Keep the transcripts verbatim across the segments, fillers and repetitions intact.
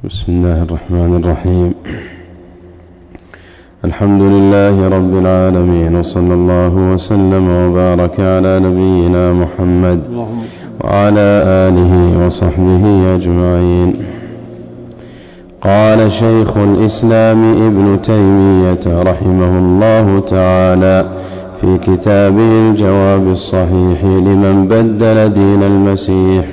بسم الله الرحمن الرحيم. الحمد لله رب العالمين، وصلى الله وسلم وبارك على نبينا محمد وعلى آله وصحبه أجمعين. قال شيخ الإسلام ابن تيمية رحمه الله تعالى في كتابه الجواب الصحيح لمن بدل دين المسيح: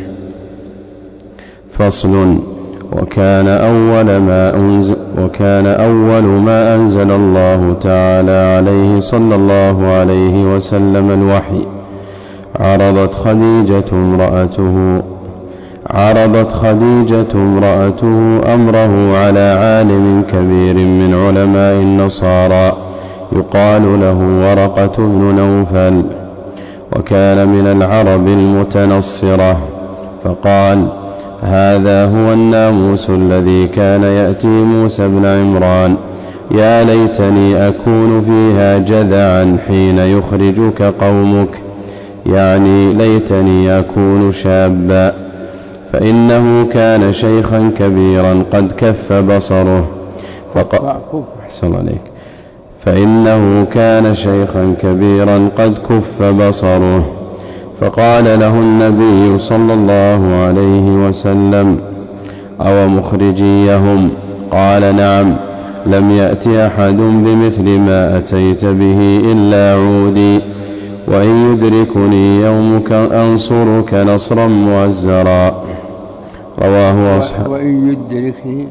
فصل. وكان أول ما أنزل, وكان أول ما أنزل الله تعالى عليه صلى الله عليه وسلم الوحي. عرضت خديجة امرأته عرضت خديجة امرأته أمره على عالم كبير من علماء النصارى يقال له ورقة بن نوفل، وكان من العرب المتنصرة، فقال: هذا هو الناموس الذي كان يأتي موسى بن عمران، يا ليتني أكون فيها جذعا حين يخرجك قومك، يعني ليتني أكون شابا، فإنه كان شيخا كبيرا قد كف بصره فق... عليك. فإنه كان شيخا كبيرا قد كف بصره فقال له النبي صلى الله عليه وسلم: أو مخرجيهم؟ قال: نعم، لم يأت أحد بمثل ما أتيت به إلا عودي، وإن يدركني يومك أنصرك نصرا مؤزرا. رواه أصحاب وإن يدركني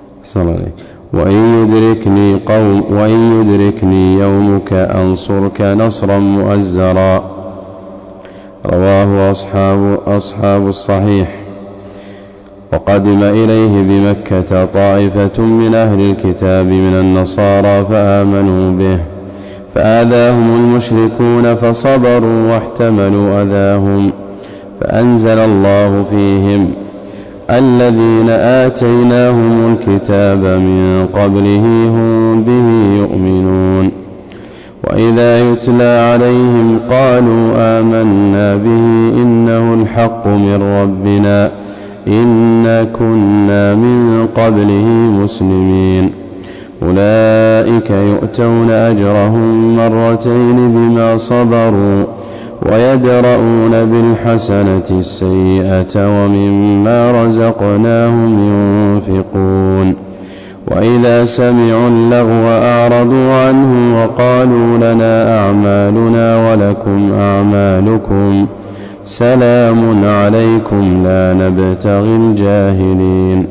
وإن يدركني قوم وإن يدركني يومك أنصرك نصرا مؤزرا. رواه أصحاب, أصحاب الصحيح. وقدم إليه بمكة طائفة من أهل الكتاب من النصارى فآمنوا به، فآذاهم المشركون فصبروا واحتملوا أذاهم، فأنزل الله فيهم: الذين آتيناهم الكتاب من قبله هم به يؤمنون، وإذا يتلى عليهم قالوا آمنا به إنه الحق من ربنا إنا كنا من قبله مسلمين. أولئك يؤتون أجرهم مرتين بما صبروا ويدرؤون بالحسنة السيئة ومما رزقناهم ينفقون. وإذا سمعوا اللغو أعرضوا عنه وقالوا لنا أعمالنا ولكم أعمالكم سلام عليكم لا نبتغي الجاهلين.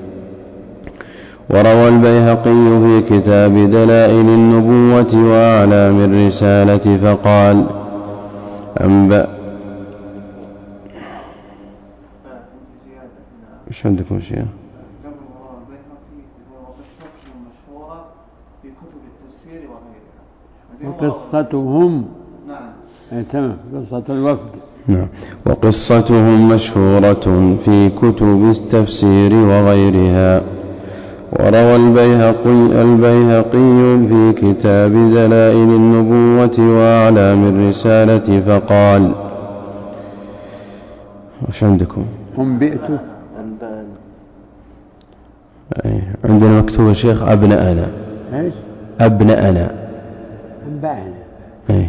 وروى البيهقي في كتاب دلائل النبوة وأعلام الرسالة فقال: أنبأ إيش عندكم شيء؟ وقصتهم نعم تمام قصة الوفد نعم وقصتهم مشهورة في كتب التفسير وغيرها. وروى البيهقي, البيهقي في كتاب دلائل النبوة وأعلام الرسالة فقال: وش عندكم؟ هم بئتوا عندنا مكتوب يا شيخ أبناءنا. ايش؟ أبناءنا أنبأنا. أي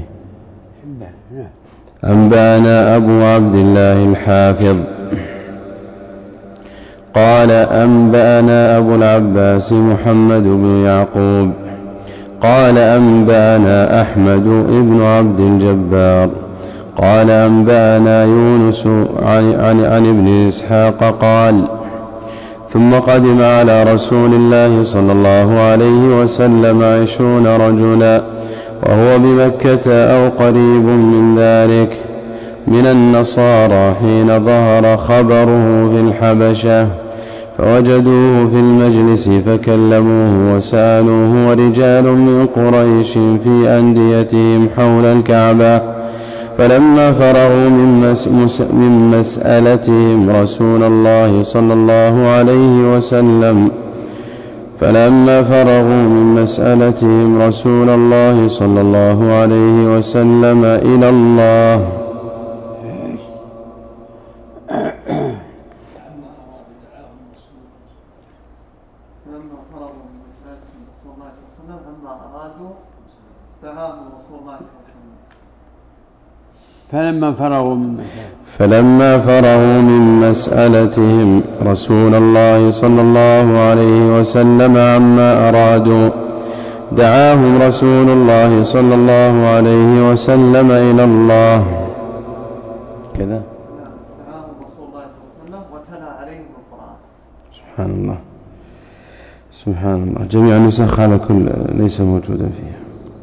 أنبأنا أبو عبد الله الحافظ قال: أنبأنا أبو العباس محمد بن يعقوب قال: أنبأنا أحمد بن عبد الجبار قال: أنبأنا يونس عن, عن, عن ابن إسحاق قال: ثم قدم على رسول الله صلى الله عليه وسلم عشرون رجلا وهو بمكة أو قريب من ذلك من النصارى حين ظهر خبره في الحبشة، فوجدوه في المجلس فكلموه وسألوه ورجال من قريش في أنديتهم حول الكعبة، فلما فرغوا من, مس من مسألتهم رسول الله صلى الله عليه وسلم فلما فرغوا من مسألتهم رسول الله صلى الله عليه وسلم إلى الله دعاهم رسول الله صلى الله عليه وسلم. فلما فرغوا من مسألة فلما فرغوا من مسألتهم رسول الله صلى الله عليه وسلم عما أرادوا دعاهم رسول الله صلى الله عليه وسلم إلى الله كذا. دعاهم رسول الله صلى الله عليه وسلم وتلا عليهم القرآن. سبحان الله سبحان الله. جميع النسخ هذا كل ليس موجودا فيها.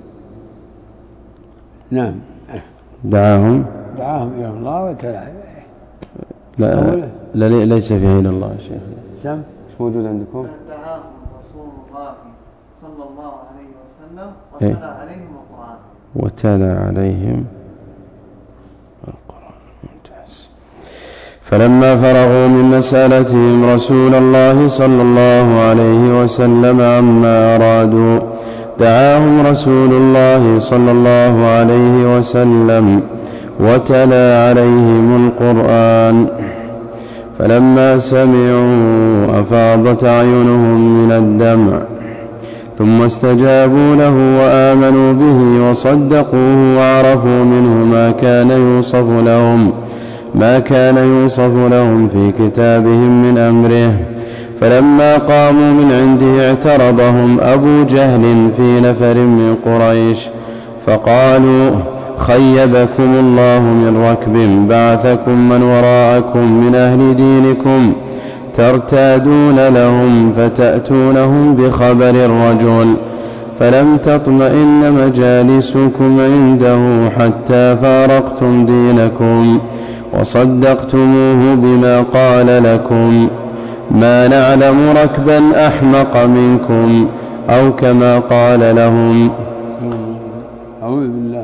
نعم دعاهم دعاهم إلى الله وتلا لا, لا ليس فيها إلى الله يا شيخ. سم مش موجود عندكم؟ دعاهم رسول الله صلى الله عليه وسلم إيه؟ وتلا عليهم القرآن. وتلا عليهم القرآن. ممتاز. فلما فرغوا من مسألتهم رسول الله صلى الله عليه وسلم عما أرادوا دعاهم رسول الله صلى الله عليه وسلم وتلا عليهم القرآن. فلما سمعوا أفاضت أعينهم من الدمع ثم استجابوا له وآمنوا به وصدقوه وعرفوا منه ما كان يوصف لهم ما كان يوصف لهم في كتابهم من أمره. فلما قاموا من عنده اعترضهم أبو جهل في نفر من قريش فقالوا خيبكم الله من ركب بعثكم من وراءكم من أهل دينكم ترتادون لهم فتأتونهم بخبر الرجل فلم تطمئن مجالسكم عنده حتى فارقتم دينكم وصدقتموه بما قال لكم ما نعلم ركبا أحمق منكم أو كما قال لهم. أعوذ بالله.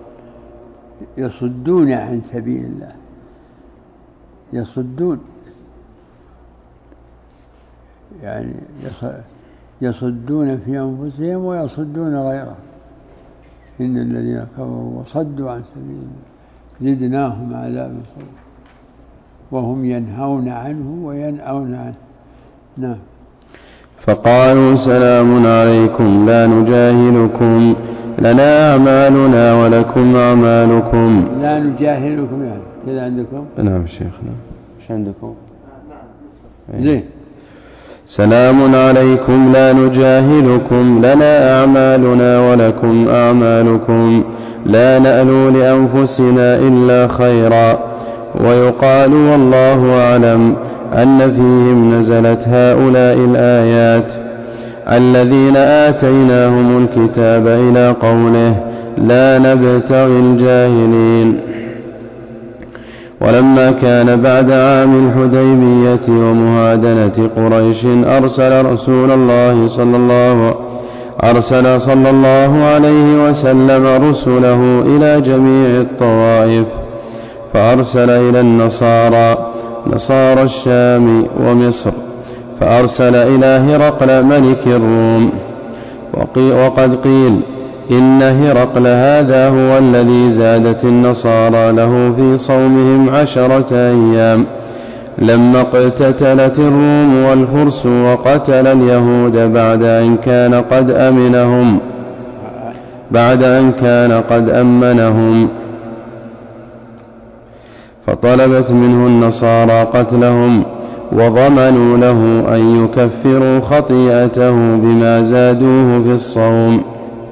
يصدون عن سبيل الله يصدون يعني يصدون في أنفسهم ويصدون غيره. إن الذين كفروا وصدوا عن سبيل الله زدناهم عذابا وهم ينهون عنه وينأون عنه. نعم. فقالوا سلام عليكم لا نجاهلكم لنا أعمالنا ولكم أعمالكم. لا نجاهلكم يعني كذا عندكم؟ نعم شيخنا. ايش عندكم؟ زين. سلام عليكم لا نجاهلكم لنا أعمالنا ولكم أعمالكم لا نألو لأنفسنا إلا خيرا. ويقال والله أعلم أن فيهم نزلت هؤلاء الآيات الذين آتيناهم الكتاب إلى قوله لا نبتغي الجاهلين. ولما كان بعد عام الحديبية ومهادنة قريش أرسل رسول الله صلى الله أرسل صلى الله عليه وسلم رسله إلى جميع الطوائف فأرسل إلى النصارى نصارى الشام ومصر فأرسل إلى هرقل ملك الروم. وقد قيل إن هرقل هذا هو الذي زادت النصارى له في صومهم عشرة أيام لما اقتتلت الروم والفرس وقتل اليهود بعد أن كان قد أمنهم بعد أن كان قد أمنهم فطلبت منه النصارى قتلهم وضمنوا له أن يكفروا خطيئته بما زادوه في الصوم.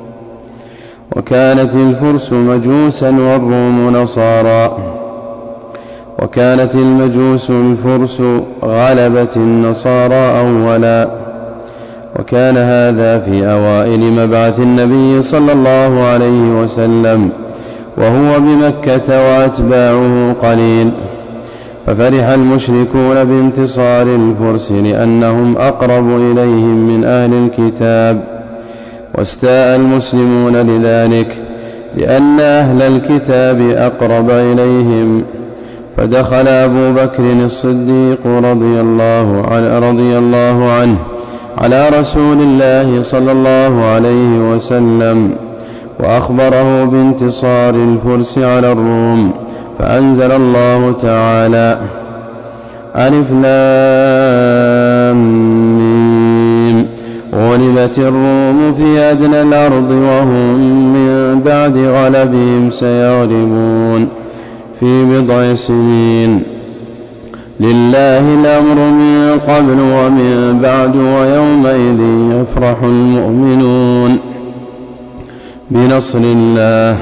وكانت الفرس مجوسا والروم نصارى وكانت المجوس الفرس غلبت النصارى أولا. وكان هذا في أوائل مبعث النبي صلى الله عليه وسلم وهو بمكة وأتباعه قليل. ففرح المشركون بانتصار الفرس لأنهم أقرب إليهم من أهل الكتاب واستاء المسلمون لذلك لأن أهل الكتاب أقرب إليهم. فدخل أبو بكر الصديق رضي الله عنه, رضي الله عنه على رسول الله صلى الله عليه وسلم وأخبره بانتصار الفرس على الروم فأنزل الله تعالى ألف لام ميم غلبت غلبت الروم في أدنى الأرض وهم من بعد غلبهم سيغلبون في بضع سنين. لله الأمر من قبل ومن بعد ويومئذ يفرح المؤمنون بنصر الله.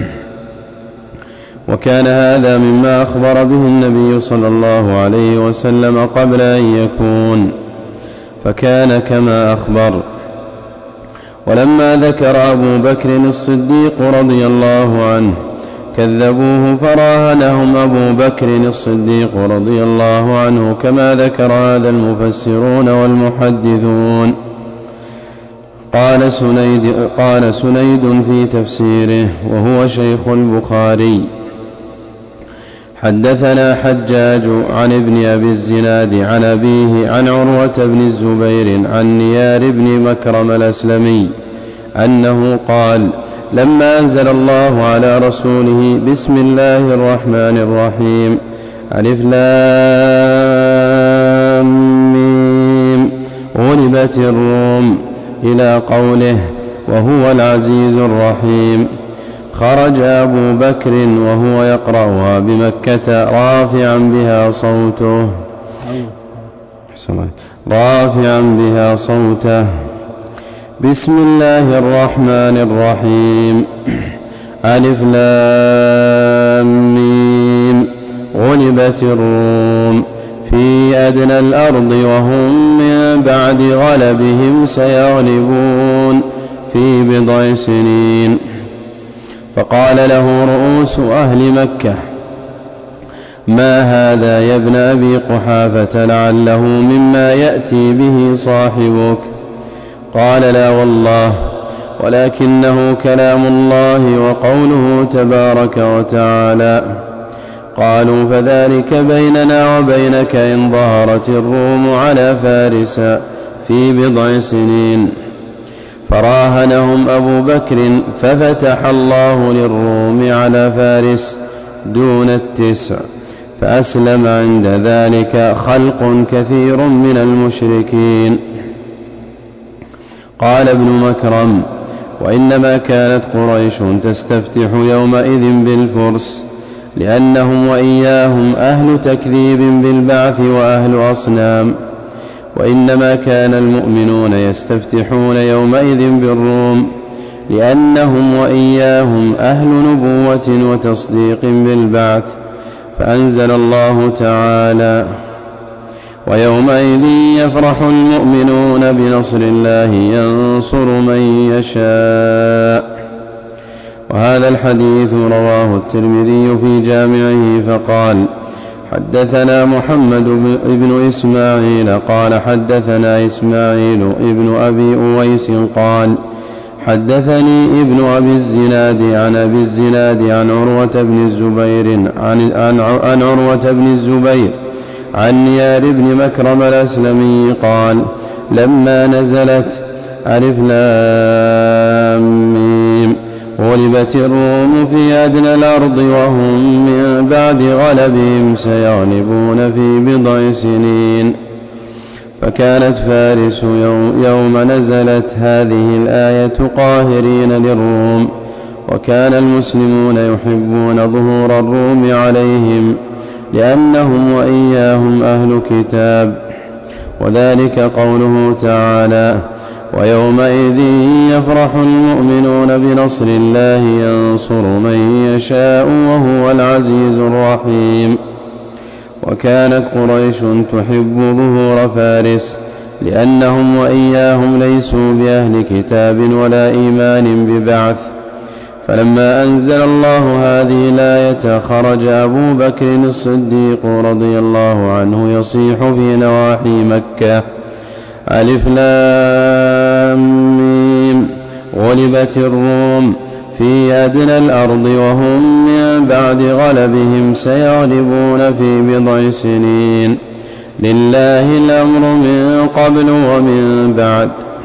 وكان هذا مما أخبر به النبي صلى الله عليه وسلم قبل أن يكون، فكان كما أخبر. ولما ذكر أبو بكر الصديق رضي الله عنه كذبوه فراهنهم أبو بكر الصديق رضي الله عنه كما ذكر هذا المفسرون والمحدثون. قال سنيد, قال سنيد في تفسيره وهو شيخ البخاري: حدثنا حجاج عن ابن أبي الزناد عن أبيه عن عروة بن الزبير عن نيار بن مكرم الأسلمي أنه قال: لما أنزل الله على رسوله بسم الله الرحمن الرحيم ألف لام ميم غلبت الروم إلى قوله وهو العزيز الرحيم، خرج أبو بكر وهو يقرأها بمكة رافعا بها صوته رافعا بها صوته بسم الله الرحمن الرحيم ألف لام ميم غلبت الروم في أدنى الأرض وهم من بعد غلبهم سيغلبون في بضع سنين. فقال له رؤوس أهل مكة: ما هذا يا ابن أبي قحافة؟ لعله مما يأتي به صاحبك. قال: لا والله، ولكنه كلام الله وقوله تبارك وتعالى. قالوا: فذلك بيننا وبينك إن ظهرت الروم على فارس في بضع سنين. فراهنهم أبو بكر ففتح الله للروم على فارس دون التسع، فأسلم عند ذلك خلق كثير من المشركين. قال ابن مكرم: وإنما كانت قريش تستفتح يومئذ بالفرس، لأنهم وإياهم أهل تكذيب بالبعث وأهل أصنام، وإنما كان المؤمنون يستفتحون يومئذ بالروم، لأنهم وإياهم أهل نبوة وتصديق بالبعث. فأنزل الله تعالى: ويومئذ يفرح المؤمنون بنصر الله ينصر من يشاء. وهذا الحديث رواه الترمذي في جامعه فقال: حدثنا محمد بن إسماعيل قال حدثنا إسماعيل ابن أبي أويس قال حدثني ابن أبي الزناد عن أبي الزناد عن عروة بن الزبير عن, عن, عن عروة بن الزبير عن نيار بن مكرم الأسلمي قال: لما نزلت ألف لام ميم غلبت الروم في أدنى الأرض وهم من بعد غلبهم سيغلبون في بضع سنين. فكانت فارس يوم, يوم نزلت هذه الآية قاهرين للروم، وكان المسلمون يحبون ظهور الروم عليهم لأنهم وإياهم أهل كتاب. وذلك قوله تعالى: ويومئذ يفرح المؤمنون بنصر الله ينصر من يشاء وهو العزيز الرحيم. وكانت قريش تحب ظهور فارس لأنهم وإياهم ليسوا بأهل كتاب ولا إيمان ببعث. فلما أنزل الله هذه الآية خرج أبو بكر الصديق رضي الله عنه يصيح في نواحي مكة: ألف لام ميم غلبت الروم في أدنى الأرض وهم من بعد غلبهم سيغلبون في بضع سنين. لله الأمر من قبل ومن بعد.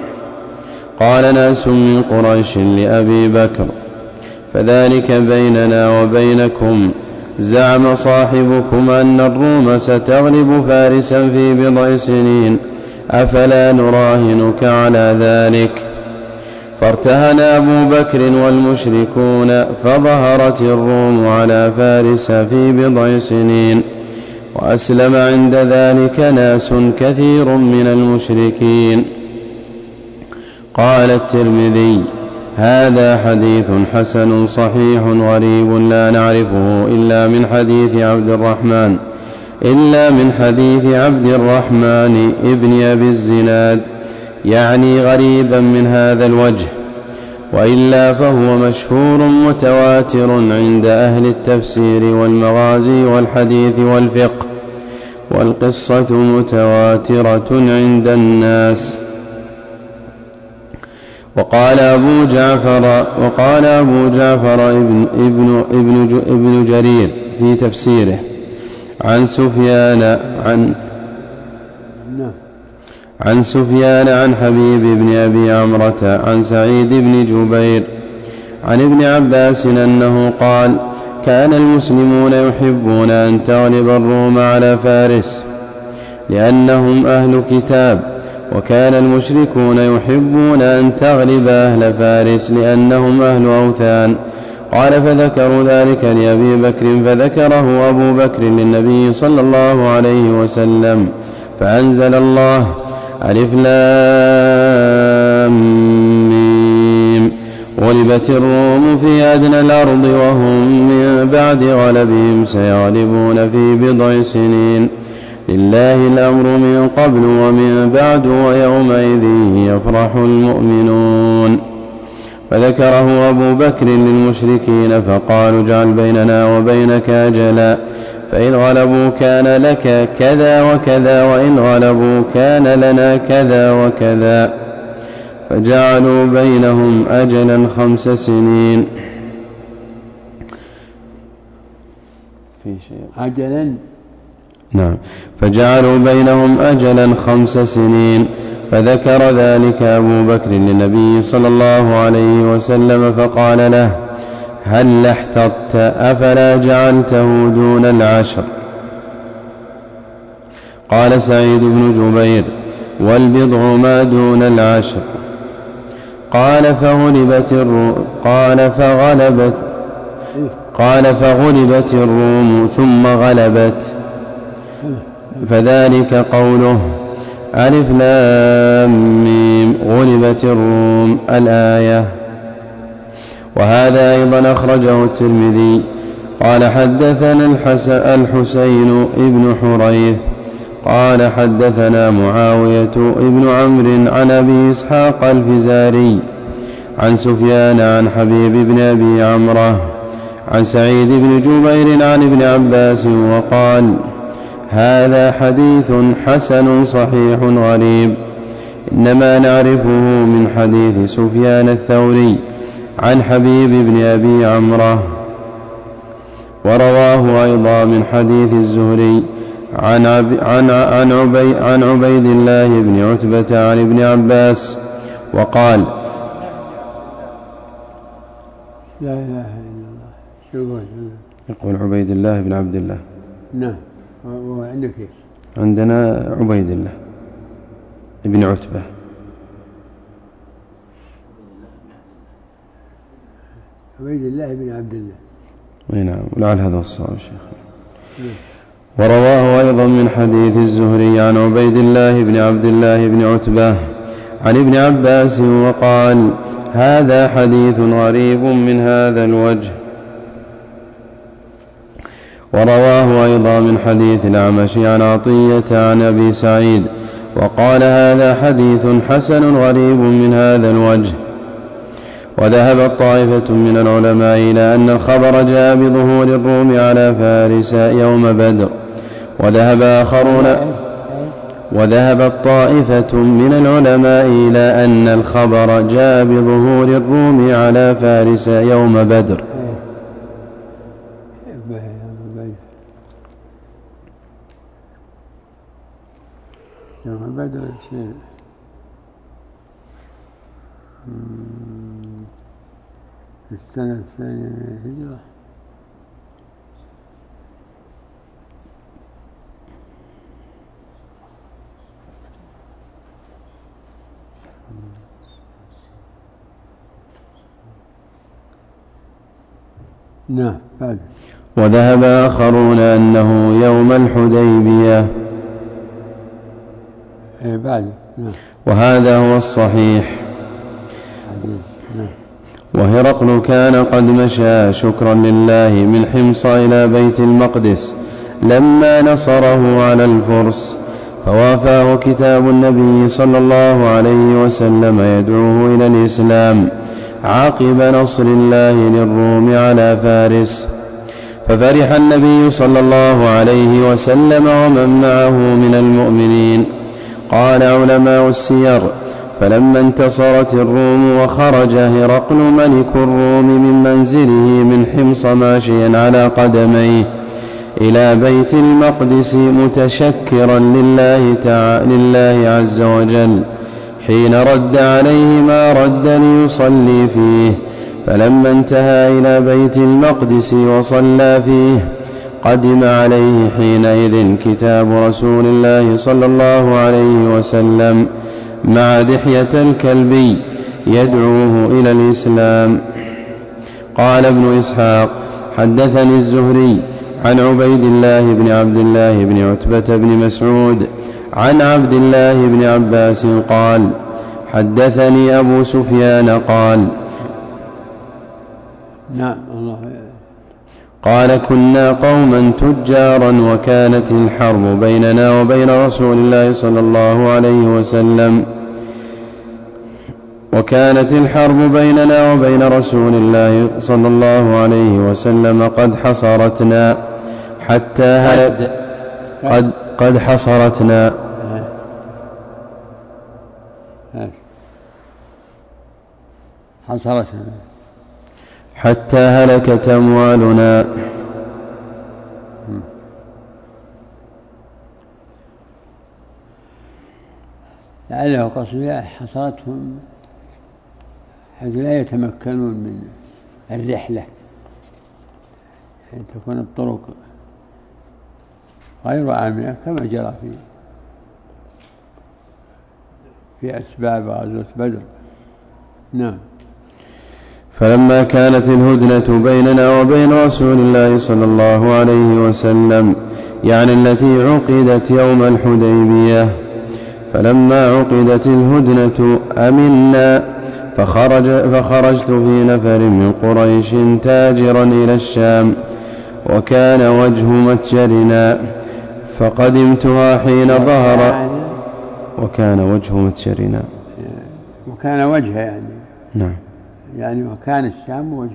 قال ناس من قريش لأبي بكر: فذلك بيننا وبينكم، زعم صاحبكم أن الروم ستغلب فارسا في بضع سنين، أفلا نراهنك على ذلك؟ فارتهن أبو بكر والمشركون، فظهرت الروم على فارس في بضع سنين، وأسلم عند ذلك ناس كثير من المشركين. قال الترمذي: هذا حديث حسن صحيح غريب لا نعرفه إلا من حديث عبد الرحمن إلا من حديث عبد الرحمن ابن أبي الزناد، يعني غريبا من هذا الوجه، وإلا فهو مشهور متواتر عند أهل التفسير والمغازي والحديث والفقه، والقصة متواترة عند الناس. وقال أبو جعفر وقال أبو جعفر ابن, ابن, ابن, ابن جرير في تفسيره عن سفيان عن عن سفيان عن حبيب بن أبي عمرة عن سعيد بن جبير عن ابن عباس أنه قال: كان المسلمون يحبون أن تغلب الروم على فارس لأنهم أهل كتاب، وكان المشركون يحبون أن تغلب أهل فارس لأنهم أهل أوثان. قال: فذكروا ذلك لأبي بكر، فذكره أبو بكر للنبي صلى الله عليه وسلم، فأنزل الله: ألف لام ميم، غلبت الروم في أدنى الأرض وهم من بعد غلبهم سيغلبون في بضع سنين، لله الأمر من قبل ومن بعد ويومئذ يفرح المؤمنون. فذكره أبو بكر للمشركين، فقالوا: اجعل بيننا وبينك أجلا، فإن غلبوا كان لك كذا وكذا، وإن غلبوا كان لنا كذا وكذا، فجعلوا بينهم أجلا خمس سنين. في شيء أجلا نعم فجعلوا بينهم أجلا خمس سنين. فذكر ذلك أبو بكر للنبي صلى الله عليه وسلم، فقال له: هل احتطت؟ أفلا جعلته دون العشر؟ قال سعيد بن جبير: والبضع ما دون العشر. قال فغلبت الروم قال فغلبت قال فغلبت الروم ثم غلبت، فذلك قوله: ألف لام ميم، غلبت الروم، الآية. وهذا أيضا أخرجه الترمذي. قال: حدثنا الحسين ابن حريث قال: حدثنا معاوية ابن عمرو عن أبي إسحاق الفزاري عن سفيان عن حبيب بن أبي عمرة عن سعيد بن جبير عن ابن عباس وقال: هذا حديث حسن صحيح غريب، إنما نعرفه من حديث سفيان الثوري عن حبيب بن أبي عمرة. ورواه أيضا من حديث الزهري عن, عب عن, عن, عبي عن عبيد الله بن عتبة عن ابن عباس وقال: لا إله إلا الله. شو يقول عبيد الله بن عبد الله. نعم. وعندك ايش؟ عندنا عبيد الله ابن عتبة. عبيد الله بن عبد الله. اي نعم، ولعل هذا الصواب شيخ. ورواه أيضا من حديث الزهري عن عبيد الله بن عبد الله بن عتبة عن ابن عباس وقال: هذا حديث غريب من هذا الوجه. ورواه أيضا من حديث الأعمش عن عطية عن أبي سعيد وقال: هذا حديث حسن غريب من هذا الوجه. وذهبت طائفة من العلماء إلى أن الخبر جاء بظهور الروم على فارس يوم بدر، وذهب آخرون وذهبت طائفة من العلماء إلى أن الخبر جاء بظهور الروم على فارس يوم بدر. يوم بدر في السنة الثانية من الهجرة. نعم. بعد. وذهب آخرون أنه يوم الحديبية. إيه بعد. نعم. وهذا هو الصحيح. نعم. وهرقل كان قد مشى شكرا لله من حمص إلى بيت المقدس لما نصره على الفرس، فوافاه كتاب النبي صلى الله عليه وسلم يدعوه إلى الإسلام عقب نصر الله للروم على فارس. ففرح النبي صلى الله عليه وسلم ومن معه من المؤمنين. قال علماء السير: فلما انتصرت الروم وخرج هرقل ملك الروم من منزله من حمص ماشيا على قدميه إلى بيت المقدس متشكرا لله, تعالى لله عز وجل، حين رد عليه ما رد ليصلي فيه. فلما انتهى إلى بيت المقدس وصلى فيه قدم عليه حينئذ كتاب رسول الله صلى الله عليه وسلم مع دحية الكلبي يدعوه إلى الإسلام. قال ابن إسحاق: حدثني الزهري عن عبيد الله بن عبد الله بن عتبة بن مسعود عن عبد الله بن عباس قال: حدثني أبو سفيان قال: نعم الله قال: كنا قوما تجارا وكانت الحرب بيننا وبين رسول الله صلى الله عليه وسلم وكانت الحرب بيننا وبين رسول الله صلى الله عليه وسلم قد حصرتنا حتى هلك قد, قد حصرتنا حصرتنا حتى هلكت أموالنا. لعله قصد حصرتهم حيث لا يتمكنون من الرحلة، أن تكون الطرق غير آمنة كما جرى في في أسباب غزوة بدر. نعم. فلما كانت الهدنة بيننا وبين رسول الله صلى الله عليه وسلم، يعني التي عقدت يوم الحديبية، فلما عقدت الهدنة أمنا فخرج فخرجت في نفر من قريش تاجرا إلى الشام، وكان وجه متجرنا، فقدمتها حين ظهر وكان وجه متجرنا وكان وجه يعني نعم يعني وكان الشام وجه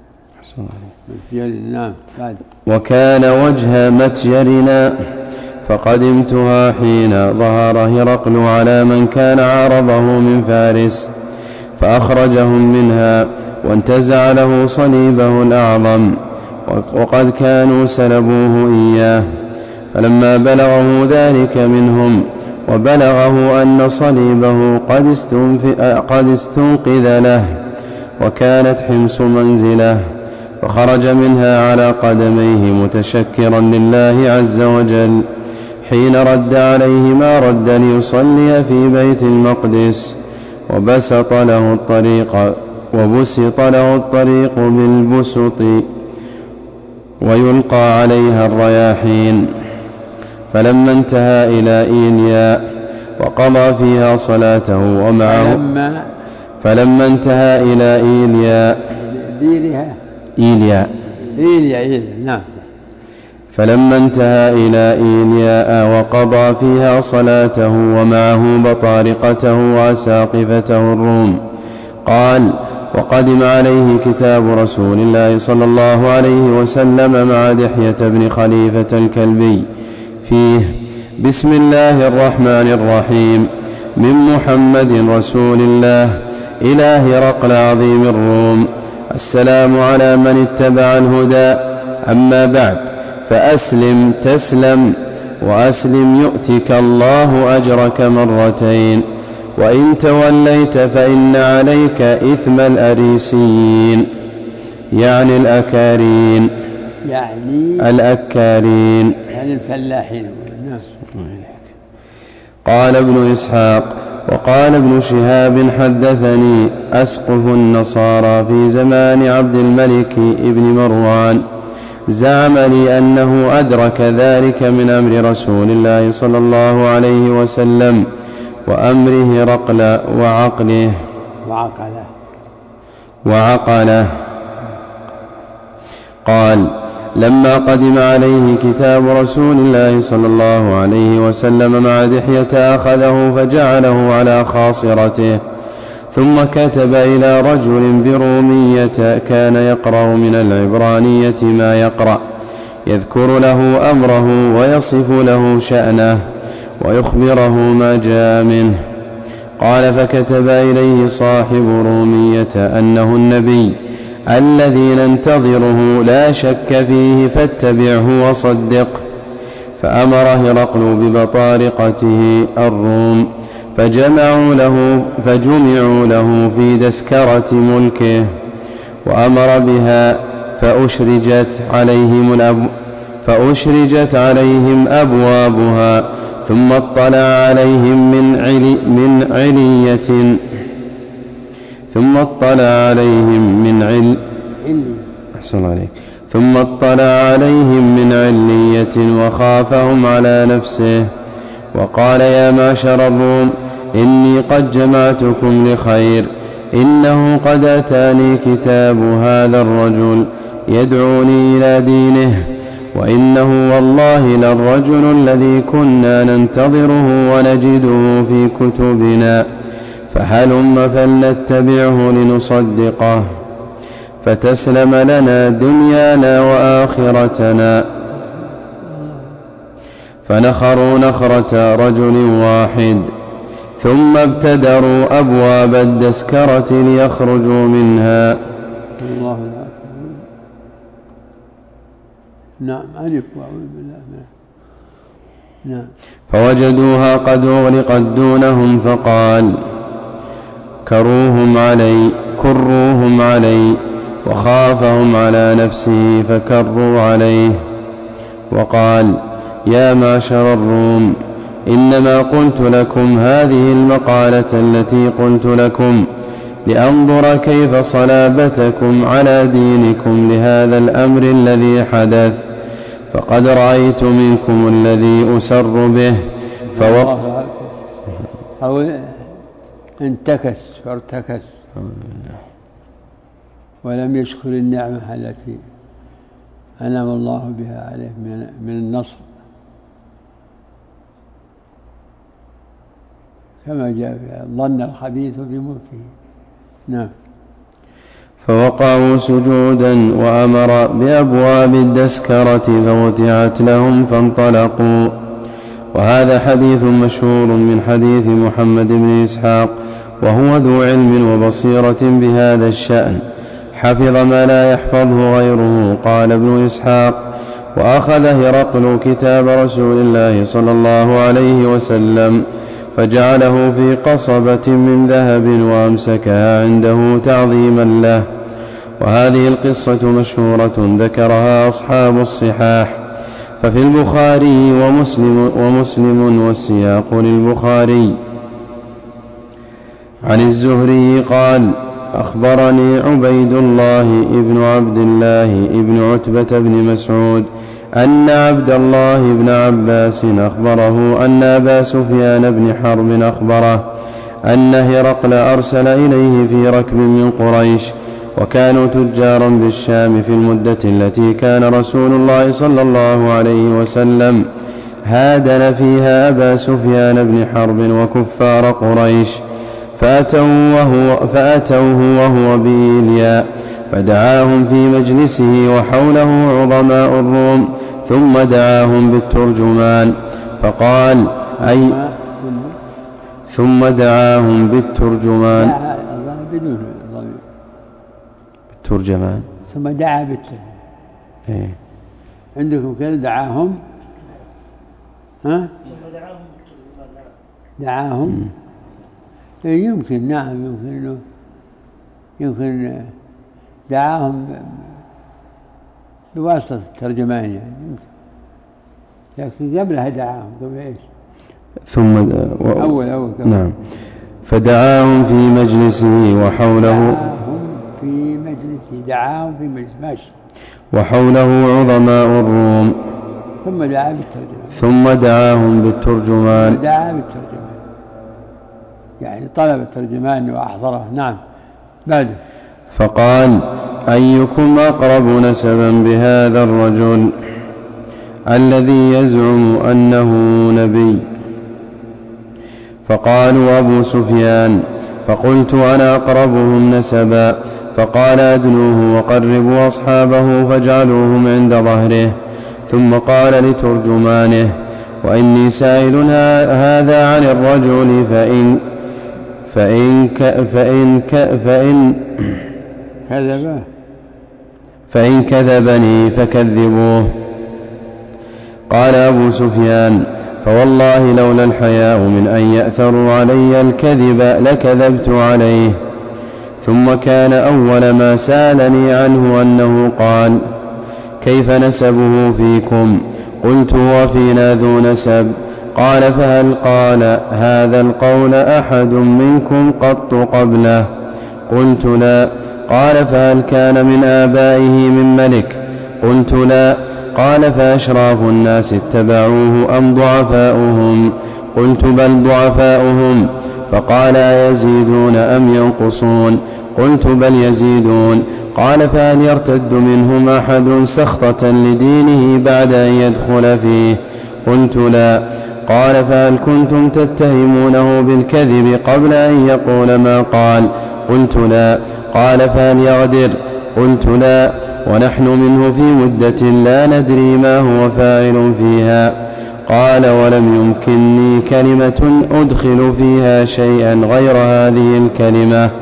نعم نعم بعد. وكان وجه متجرنا فقدمتها حين ظهر هرقل على من كان عارضه من فارس، فأخرجهم منها وانتزع له صليبه الأعظم، وقد كانوا سلبوه إياه. فلما بلغه ذلك منهم وبلغه أن صليبه قد استنقذ له وكانت حمص منزله، فخرج منها على قدميه متشكرا لله عز وجل، حين رد عليه ما رد ليصلي في بيت المقدس، وبسط له الطريق وبسط له الطريق بالبسط ويلقى عليها الرياحين. فلما انتهى إلى إيلياء وقضى فيها صلاته ومعه فلما, فلما انتهى إلى إيلياء إيلياء إيلياء نعم فلما انتهى إلى إيلياء وقضى فيها صلاته ومعه بطارقته وأساقفته الروم، قال: وقدم عليه كتاب رسول الله صلى الله عليه وسلم مع دحية بن خليفة الكلبي فيه: بسم الله الرحمن الرحيم، من محمد رسول الله إلى هرقل عظيم الروم، السلام على من اتبع الهدى، أما بعد، فأسلم تسلم، وأسلم يؤتك الله أجرك مرتين، وإن توليت فإن عليك إثم الأريسيين، يعني الأكارين يعني الأكارين يعني الفلاحين. قال ابن إسحاق: وقال ابن شهاب حدثني أسقف النصارى في زمان عبد الملك ابن مروان زعم لي أنه أدرك ذلك من أمر رسول الله صلى الله عليه وسلم وأمر هرقل وعقله وعقله وعقله قال لما قدم عليه كتاب رسول الله صلى الله عليه وسلم مع دحية أخذه فجعله على خاصرته ثم كتب إلى رجل برومية كان يقرأ من العبرانية ما يقرأ يذكر له أمره ويصف له شأنه ويخبره ما جاء منه. قال فكتب إليه صاحب رومية أنه النبي الذي ننتظره لا شك فيه فاتبعه وصدق. فأمر هرقل ببطارقته الروم فجمعوا له, فجمعوا له في دسكرة ملكه وأمر بها فأشرجت عليهم, الأب فأشرجت عليهم أبوابها ثم اطلع عليهم من, علي من علية ثم اطلع عليهم من عل أحسن عليك ثم اطلع عليهم من علية وخافهم على نفسه وقال يا معشر الروم إني قد جمعتكم لخير إنه قد أتاني كتاب هذا الرجل يدعوني إلى دينه وإنه والله للرجل الذي كنا ننتظره ونجده في كتبنا فهلم فلنتبعه لنصدقه فتسلم لنا دنيانا وآخرتنا. فنخروا نخرة رجل واحد ثم ابتدروا أبواب الدسكرة ليخرجوا منها. الله نعم ألف وأعوذ بالله نعم. فوجدوها قد أغلقت دونهم فقال كروهم علي كروهم علي وخافهم على نفسه فكروا عليه وقال يا معشر الروم إنما قلت لكم هذه المقالة التي قلت لكم لأنظر كيف صلابتكم على دينكم لهذا الأمر الذي حدث فقد رأيت منكم الذي أسر به فوق أو انتكس فارتكس ولم يشكر النعمة التي أنعم الله بها عليه من النصر كما جاء في ظن الخبيث بملكه. نعم. فوقعوا سجودا وأمر بأبواب الدسكرة فوتعت لهم فانطلقوا. وهذا حديث مشهور من حديث محمد بن إسحاق وهو ذو علم وبصيرة بهذا الشأن حفظ ما لا يحفظه غيره. قال ابن إسحاق وأخذ هرقل كتاب رسول الله صلى الله عليه وسلم فجعله في قصبة من ذهب وأمسكها عنده تعظيما له. وهذه القصة مشهورة ذكرها أصحاب الصحاح ففي البخاري ومسلم, ومسلم والسياق للبخاري. عن الزهري قال أخبرني عبيد الله ابن عبد الله ابن عتبة بن مسعود أن عبد الله بن عباس أخبره أن أبا سفيان بن حرب أخبره أن هرقل أرسل إليه في ركب من قريش وكانوا تجارا بالشام في المدة التي كان رسول الله صلى الله عليه وسلم هادن فيها أبا سفيان بن حرب وكفار قريش فأتوه وهو, فأتوه وهو بإيلياء فدعاهم في مجلسه وحوله عظماء الروم ثم دعاهم بالترجمان فقال أي ثم دعاهم بالترجمان بالترجمان ثم دعا بالترجمان إيه؟ عندكم كذا دعاهم ها دعاهم إيه يمكن نعم يمكن يمكن دعاهم بواسطة الترجمان يعني لكن قبلها دعاهم قبل إيش ثم و... أول أول نعم. فدعاهم في مجلسه وحوله دعاهم في مجلسه دعاهم في مجلس ماشي وحوله عظماء الروم ثم دعا بالترجمان ثم دعاهم بالترجمان ثم دعا بالترجمان يعني طلب الترجمان وأحضره. نعم. بعده فقال أيكم أقرب نسبا بهذا الرجل الذي يزعم أنه نبي؟ فقالوا أبو سفيان. فقلت أنا أقربهم نسبا. فقال أدنوه وقربوا أصحابه فاجعلوهم عند ظهره. ثم قال لترجمانه وإني سائل هذا عن الرجل فإن فإن ك فإن ك فإن كذبه فإن كذبني فكذبوه. قال أبو سفيان فوالله لولا الحياء من أن يأثروا علي الكذب لكذبت عليه. ثم كان أول ما سألني عنه أنه قال كيف نسبه فيكم؟ قلت هو فينا ذو نسب. قال فهل قال هذا القول أحد منكم قط قبله؟ قلت لا. قال فهل كان من آبائه من ملك؟ قلت لا. قال فأشراف الناس اتبعوه أم ضعفاؤهم؟ قلت بل ضعفاؤهم. فقال أيزيدون أم ينقصون؟ قلت بل يزيدون. قال فهل يرتد منهم أحد سخطة لدينه بعد أن يدخل فيه؟ قلت لا. قال فهل كنتم تتهمونه بالكذب قبل أن يقول ما قال؟ قلت لا. قال فهل يغدر؟ قلت لا. ونحن منه في مدة لا ندري ما هو فاعل فيها. قال ولم يمكنني كلمة أدخل فيها شيئا غير هذه الكلمة.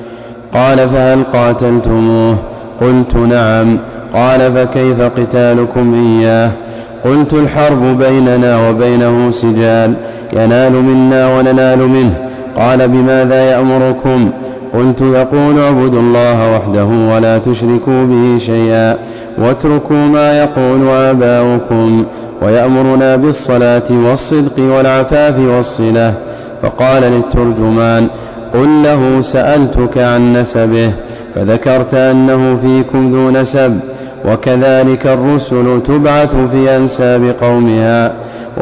قال فهل قاتلتموه؟ قلت نعم. قال فكيف قتالكم إياه؟ قلت الحرب بيننا وبينه سجال ينال منا وننال منه. قال بماذا يأمركم؟ قلت يقول اعبدوا الله وحده ولا تشركوا به شيئا واتركوا ما يقول آباؤكم ويأمرنا بالصلاة والصدق والعفاف والصلة. فقال للترجمان قل له سألتك عن نسبه فذكرت أنه فيكم ذو نسب وكذلك الرسل تبعث في أنساب قومها.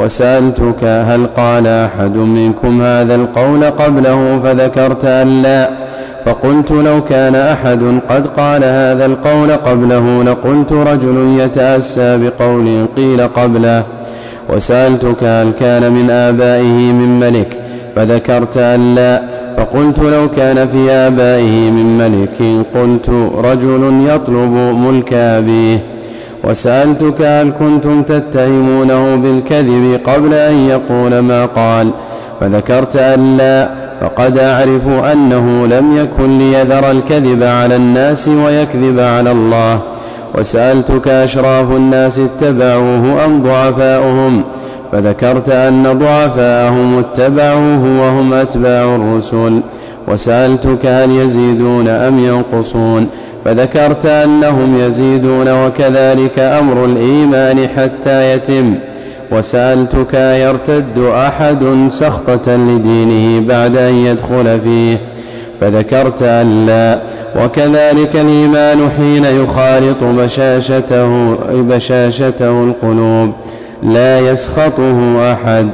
وسألتك هل قال أحد منكم هذا القول قبله فذكرت أن لا. فقلت لو كان أحد قد قال هذا القول قبله لقلت رجل يتأسى بقول قيل قبله. وسألتك هل كان من آبائه من ملك فذكرت أن لا. فقلت لو كان في آبائه من ملك قلت رجل يطلب ملك أبيه. وسألتك هل كنتم تتهمونه بالكذب قبل أن يقول ما قال فذكرت أن لا. فقد أعرف أنه لم يكن ليذر الكذب على الناس ويكذب على الله. وسألتك أشراف الناس اتبعوه أم ضعفاؤهم؟ فذكرت أن ضعفاءهم اتبعوه وهم أتباع الرسل. وسألتك هل يزيدون أم ينقصون؟ فذكرت أنهم يزيدون وكذلك أمر الإيمان حتى يتم. وسألتك يرتد أحد سخطة لدينه بعد أن يدخل فيه؟ فذكرت أن لا. وكذلك الإيمان حين يخالط بشاشته, بشاشته القلوب لا يسخطه أحد.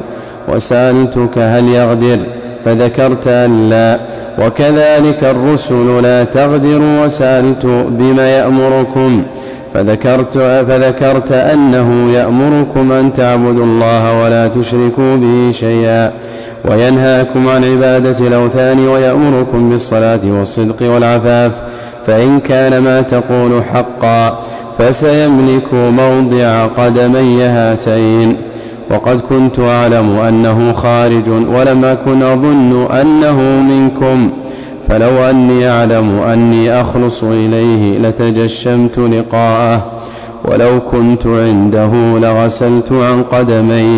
وسألتك هل يغدر؟ فذكرت أن لا. وكذلك الرسل لا تغدر. وسألت بما يأمركم؟ فذكرت, فذكرت أنه يأمركم أن تعبدوا الله ولا تشركوا به شيئا وينهاكم عن عبادة الأوثان ويأمركم بالصلاة والصدق والعفاف. فإن كان ما تقول حقا فسيملك موضع قدمي هاتين. وقد كنت أعلم أنه خارج ولم أكن أظن أنه منكم. فلو أني أعلم أني أخلص إليه لتجشمت لقاءه ولو كنت عنده لغسلت عن قدميه.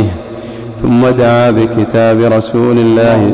ثم دعا بكتاب رسول الله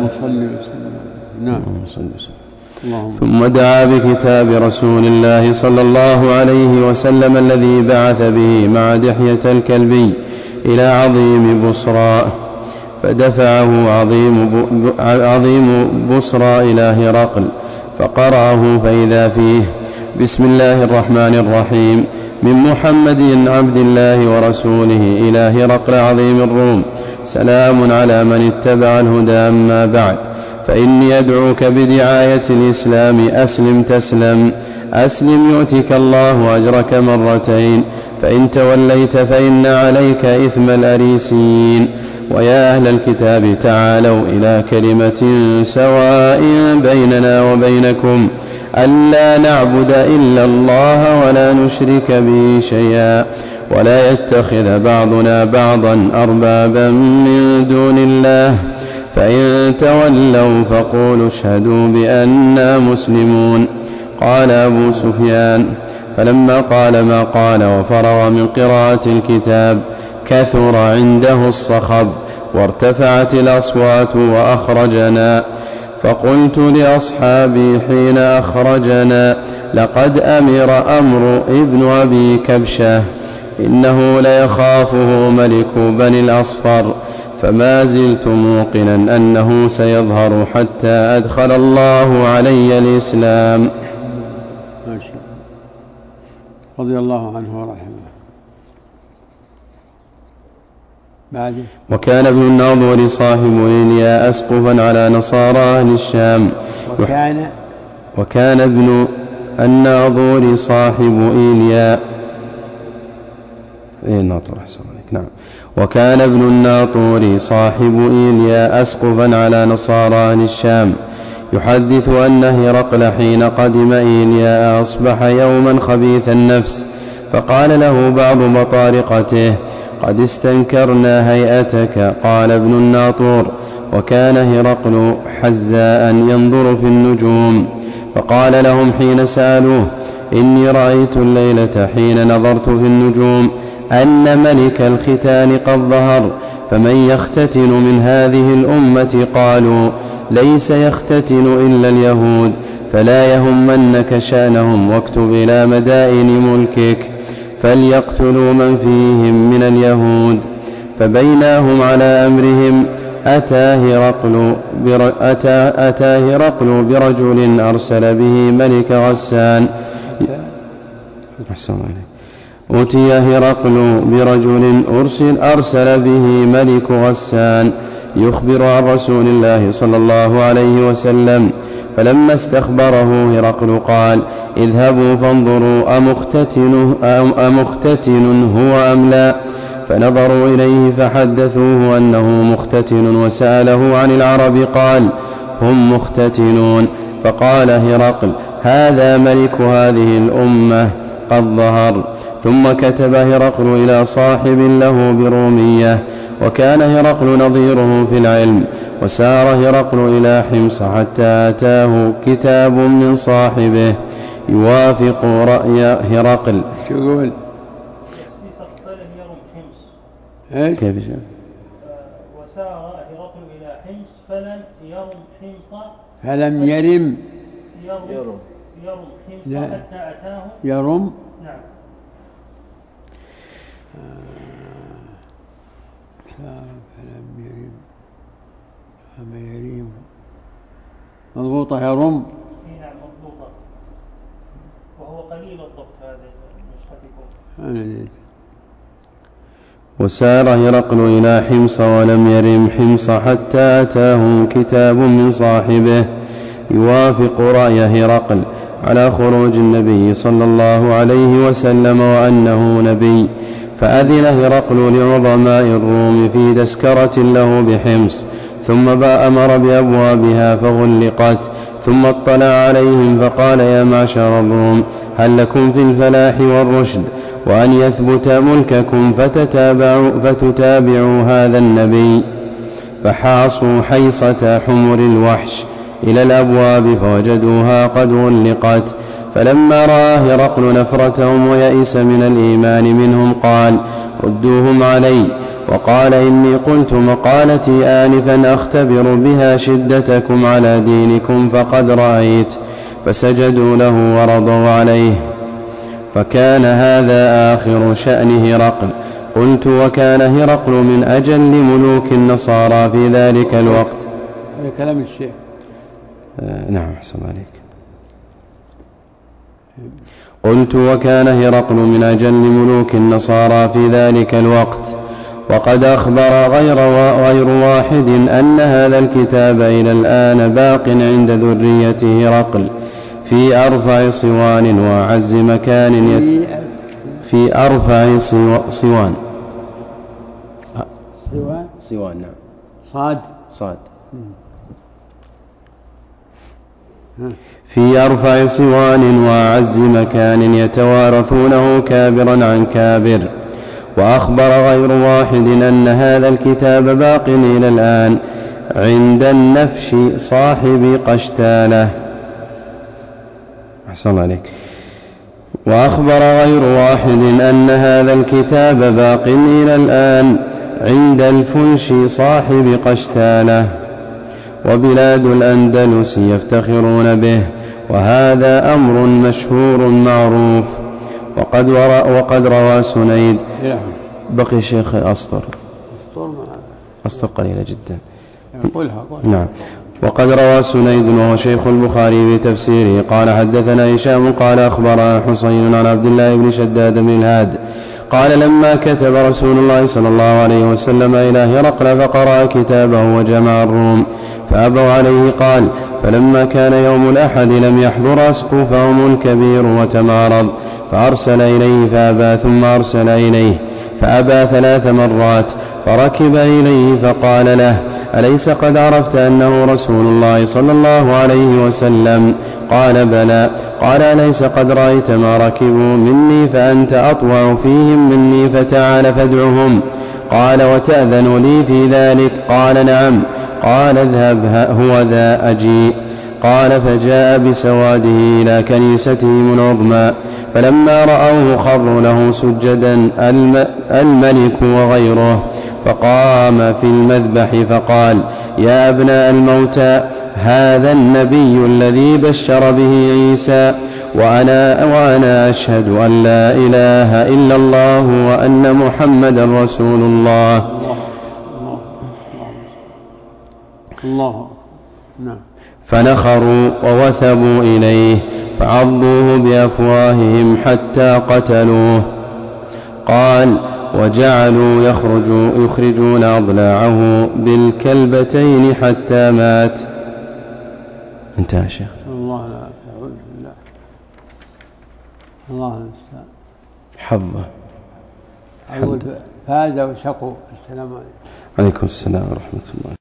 ثم دعا بكتاب رسول الله صلى الله عليه وسلم الذي بعث به مع دحية الكلبي إلى عظيم بصرى. فدفعه عظيم, عظيم بصرى إلى هرقل فقرأه فإذا فيه: بسم الله الرحمن الرحيم، من محمد عبد الله ورسوله إلى هرقل عظيم الروم، سلام على من اتبع الهدى، أما بعد، فإني أدعوك بدعاية الإسلام، أسلم تسلم، أسلم يؤتك الله أجرك مرتين، فإن توليت فإن عليك إثم الأريسيين. ويا أهل الكتاب تعالوا إلى كلمة سواء بيننا وبينكم، ألا نعبد إلا الله ولا نشرك به شيئا، ولا يتخذ بعضنا بعضا أربابا من دون الله، فإن تولوا فقولوا اشهدوا بأننا مسلمون. قال أبو سفيان: فلما قال ما قال وفرغ من قراءة الكتاب كثر عنده الصخب وارتفعت الأصوات وأخرجنا، فقلت لأصحابي حين أخرجنا: لقد أمر أمر ابن أبي كبشة، إنه ليخافه ملك بني الأصفر، فما زلت موقنا أنه سيظهر حتى أدخل الله علي الإسلام. رضي الله عنه ورحمه. بعد. وكان ابن الناظور صاحب إيليا أسقفا على نصارى أهل الشام. وكان وكان ابن الناظور صاحب إيليا إيه الناطور أحسن عليك. نعم. وكان ابن الناطور صاحب إيليا أسقفا على نصارى أهل الشام، يحدث أن هرقل حين قدم إيليا أصبح يوما خبيث النفس، فقال له بعض بطارقته: قد استنكرنا هيئتك. قال ابن الناطور: وكان هرقل حزاء ينظر في النجوم، فقال لهم حين سألوه: إني رأيت الليلة حين نظرت في النجوم أن ملك الختان قد ظهر، فمن يختتن من هذه الأمة؟ قالوا: ليس يختتن إلا اليهود، فلا يهمنك شأنهم، واكتب إلى مدائن ملكك فليقتلوا من فيهم من اليهود. فبيناهم على أمرهم أتى هرقل, بر... أتى... أتى هرقل برجل أرسل به ملك غسان أتي هرقل برجل أرسل, أرسل به ملك غسان يخبر عن رسول الله صلى الله عليه وسلم، فلما استخبره هرقل قال: اذهبوا فانظروا أمختتن, أمختتن هو أم لا؟ فنظروا إليه فحدثوه أنه مختتن، وسأله عن العرب قال: هم مختتنون. فقال هرقل: هذا ملك هذه الأمة قد ظهر. ثم كتب هرقل إلى صاحب له برومية، وكان هرقل نظيره في العلم، وسار هرقل إلى حمص حتى أتاه كتاب من صاحبه يوافق رأي هرقل. شو يقول؟ كيف جاء؟ وسار هرقل إلى حمص فلم يرم حمص فلم يرم يرم يرم حمص حتى أتاه يرم. نعم. فلم يرم فما يريم مضبوطة يرم. نعم مضبوطة، وهو قليل الضبط هذا نسختكم. أنا ديت. وسار هرقل إلى حمص ولم يرم حمص حتى أتاه كتاب من صاحبه يوافق رأي هرقل على خروج النبي صلى الله عليه وسلم وأنه نبي، فأذن هرقل لعظماء الروم في تذكرة له بحمص، ثم أمر بأبوابها فغلقت، ثم اطلع عليهم فقال: يا معشر الروم، هل لكم في الفلاح والرشد وأن يثبت ملككم فتتابعوا, فتتابعوا هذا النبي؟ فحاصوا حيصة حمر الوحش إلى الأبواب فوجدوها قد غلقت، فلما رأى هرقل نفرتهم ويئس من الإيمان منهم قال: ردوهم علي. وقال: إني قلت مقالتي آنفا أختبر بها شدتكم على دينكم، فقد رأيت. فسجدوا له ورضوا عليه. فكان هذا آخر شأن هرقل، قلت وكان هرقل من أجل ملوك النصارى في ذلك الوقت. هذا كلام الشيخ. آه نعم أحسن عليك. قلت وكان هرقل من أجل ملوك النصارى في ذلك الوقت، وقد أخبر غير, غير واحد أن هذا الكتاب إلى الآن باق عند ذرية هرقل في أرفع صوان وأعز مكان يت... في أرفع صوان صوان صوان نعم صاد صاد في أرفع صوان وأعز مكان يتوارثونه كابرا عن كابر. وأخبر غير واحد أن هذا الكتاب باق إلى الآن عند النفش صاحب قشتالة. أحسن عليك. وأخبر غير واحد أن هذا الكتاب باق إلى الآن عند الفنش صاحب قشتالة، وبلاد الأندلس يفتخرون به، وهذا أمر مشهور معروف. وقد, وقد روى سنيد. بقي شيخ أسطر أسطر قليلة جدا. نعم. وقد روى سنيد وهو شيخ البخاري بتفسيره قال حدثنا هشام قال أخبرنا حسين عن عبد الله بن شداد بن الهاد قال لما كتب رسول الله صلى الله عليه وسلم إلى هرقل فقرأ كتابه وجمع الروم فأبوا عليه قال فلما كان يوم الأحد لم يحضر أسقفهم الكبير وتمارض فأرسل إليه فأبى ثم أرسل إليه فأبى ثلاث مرات فركب إليه فقال له أليس قد عرفت أنه رسول الله صلى الله عليه وسلم؟ قال بلى. قال أليس قد رأيت ما ركبوا مني فأنت أطوع فيهم مني فتعال فادعهم. قال وتأذن لي في ذلك؟ قال نعم. قال اذهب هو ذا أجيء. قال فجاء بسواده إلى كنيستهم العظمى فلما رأوه خروا له سجدا الملك وغيره، فقام في المذبح فقال يا أبناء الموتى هذا النبي الذي بشر به عيسى وأنا, وأنا أشهد أن لا إله إلا الله وأن محمدا رسول الله. الله. نعم. فنخروا ووثبوا إليه فعضوه بأفواههم حتى قتلوه. قال وجعلوا يخرجوا يخرجون أضلاعه بالكلبتين حتى مات. انتهى شيخ. الله لا يعوذ بالله. الله المستعان. حظه. أقول فاز وشقوا. السلام عليكم. عليكم السلام ورحمة الله.